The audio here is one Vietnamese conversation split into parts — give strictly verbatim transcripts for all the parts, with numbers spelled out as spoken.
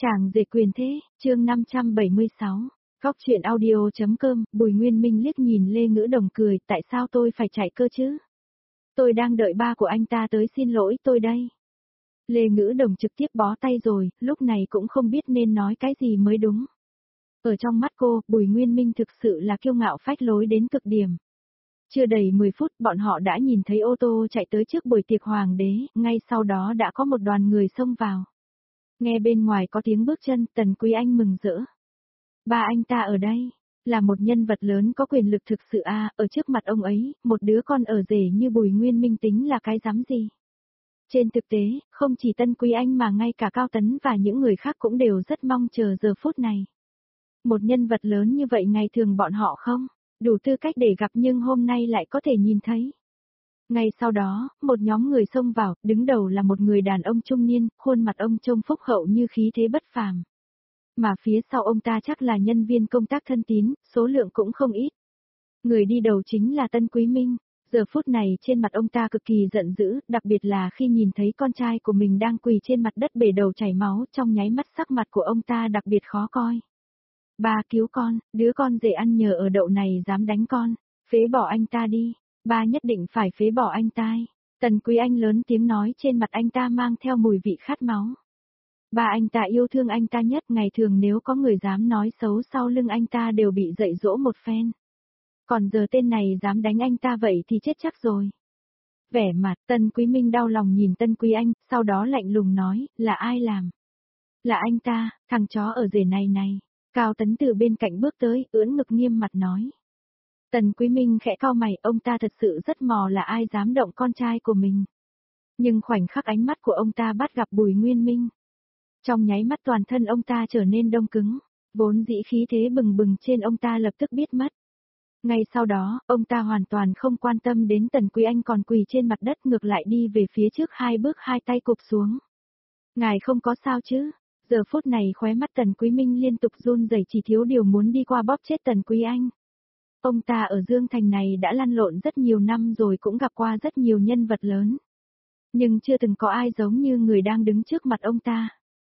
Chàng rể quyền thế, chương năm trăm bảy mươi sáu. Góc truyện audio.com, Bùi Nguyên Minh liếc nhìn Lê Ngữ Đồng cười, tại sao tôi phải chạy cơ chứ? Tôi đang đợi ba của anh ta tới xin lỗi tôi đây. Lê Ngữ Đồng trực tiếp bó tay rồi, lúc này cũng không biết nên nói cái gì mới đúng. Ở trong mắt cô, Bùi Nguyên Minh thực sự là kiêu ngạo phách lối đến cực điểm. Chưa đầy mười phút, bọn họ đã nhìn thấy ô tô chạy tới trước buổi tiệc hoàng đế, ngay sau đó đã có một đoàn người xông vào. Nghe bên ngoài có tiếng bước chân, Tần Quý Anh mừng rỡ. Ba anh ta ở đây, là một nhân vật lớn có quyền lực thực sự a, ở trước mặt ông ấy, một đứa con ở rể như Bùi Nguyên Minh tính là cái dám gì. Trên thực tế, không chỉ Tân Quý Anh mà ngay cả Cao Tấn và những người khác cũng đều rất mong chờ giờ phút này. Một nhân vật lớn như vậy ngày thường bọn họ không đủ tư cách để gặp nhưng hôm nay lại có thể nhìn thấy. Ngay sau đó, một nhóm người xông vào, đứng đầu là một người đàn ông trung niên, khuôn mặt ông trông phúc hậu như khí thế bất phàm. Mà phía sau ông ta chắc là nhân viên công tác thân tín, số lượng cũng không ít. Người đi đầu chính là Tân Quý Minh, giờ phút này trên mặt ông ta cực kỳ giận dữ, đặc biệt là khi nhìn thấy con trai của mình đang quỳ trên mặt đất bể đầu chảy máu, trong nháy mắt sắc mặt của ông ta đặc biệt khó coi. Ba cứu con, đứa con rể ăn nhờ ở đậu này dám đánh con, phế bỏ anh ta đi. Ba nhất định phải phế bỏ anh ta. Tần Quý Anh lớn tiếng nói, trên mặt anh ta mang theo mùi vị khát máu. Ba anh ta yêu thương anh ta nhất, ngày thường nếu có người dám nói xấu sau lưng anh ta đều bị dạy dỗ một phen. Còn giờ tên này dám đánh anh ta vậy thì chết chắc rồi. Vẻ mặt Tần Quý Minh đau lòng nhìn Tân Quý Anh, sau đó lạnh lùng nói, là ai làm? Là anh ta, thằng chó ở rể này này. Cao Tấn từ bên cạnh bước tới, ưỡn ngực nghiêm mặt nói. Tần Quý Minh khẽ cau mày, ông ta thật sự rất mò là ai dám động con trai của mình. Nhưng khoảnh khắc ánh mắt của ông ta bắt gặp Bùi Nguyên Minh. Trong nháy mắt toàn thân ông ta trở nên đông cứng, vốn dĩ khí thế bừng bừng trên ông ta lập tức biết mất. Ngay sau đó, ông ta hoàn toàn không quan tâm đến Tần Quý Anh còn quỳ trên mặt đất, ngược lại đi về phía trước hai bước, hai tay cụp xuống. Ngài không có sao chứ? Giờ phút này khóe mắt Tần Quý Minh liên tục run rẩy, chỉ thiếu điều muốn đi qua bóp chết Tần Quý Anh. Ông ta ở Dương Thành này đã lăn lộn rất nhiều năm rồi, cũng gặp qua rất nhiều nhân vật lớn. Nhưng chưa từng có ai giống như người đang đứng trước mặt ông ta.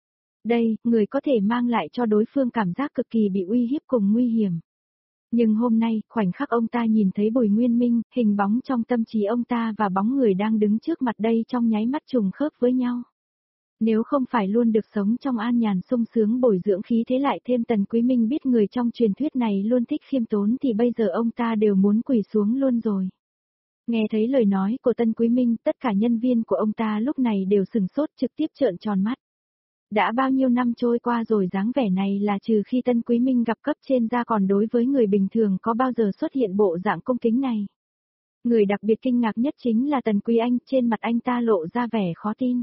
Đây, người có thể mang lại cho đối phương cảm giác cực kỳ bị uy hiếp cùng nguy hiểm. Nhưng hôm nay, khoảnh khắc ông ta nhìn thấy Bùi Nguyên Minh, hình bóng trong tâm trí ông ta và bóng người đang đứng trước mặt đây trong nháy mắt trùng khớp với nhau. Nếu không phải luôn được sống trong an nhàn sung sướng bồi dưỡng khí thế, lại thêm Tần Quý Minh biết người trong truyền thuyết này luôn thích khiêm tốn, thì bây giờ ông ta đều muốn quỳ xuống luôn rồi. Nghe thấy lời nói của Tân Quý Minh, tất cả nhân viên của ông ta lúc này đều sừng sốt, trực tiếp trợn tròn mắt. Đã bao nhiêu năm trôi qua rồi, dáng vẻ này là trừ khi Tân Quý Minh gặp cấp trên ra còn đối với người bình thường có bao giờ xuất hiện bộ dạng cung kính này. Người đặc biệt kinh ngạc nhất chính là Tần Quý Anh, trên mặt anh ta lộ ra vẻ khó tin.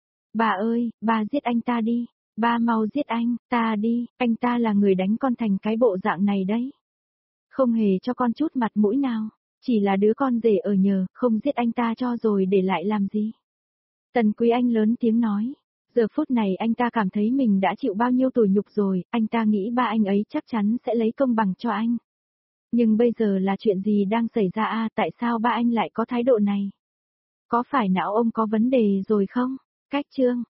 Bà ơi, bà giết anh ta đi, ba mau giết anh ta đi, anh ta là người đánh con thành cái bộ dạng này đấy. Không hề cho con chút mặt mũi nào, chỉ là đứa con rể ở nhờ, không giết anh ta cho rồi để lại làm gì. Tần Quý Anh lớn tiếng nói, giờ phút này anh ta cảm thấy mình đã chịu bao nhiêu tủi nhục rồi, anh ta nghĩ ba anh ấy chắc chắn sẽ lấy công bằng cho anh. Nhưng bây giờ là chuyện gì đang xảy ra a, tại sao ba anh lại có thái độ này? Có phải não ông có vấn đề rồi không? Cách chương,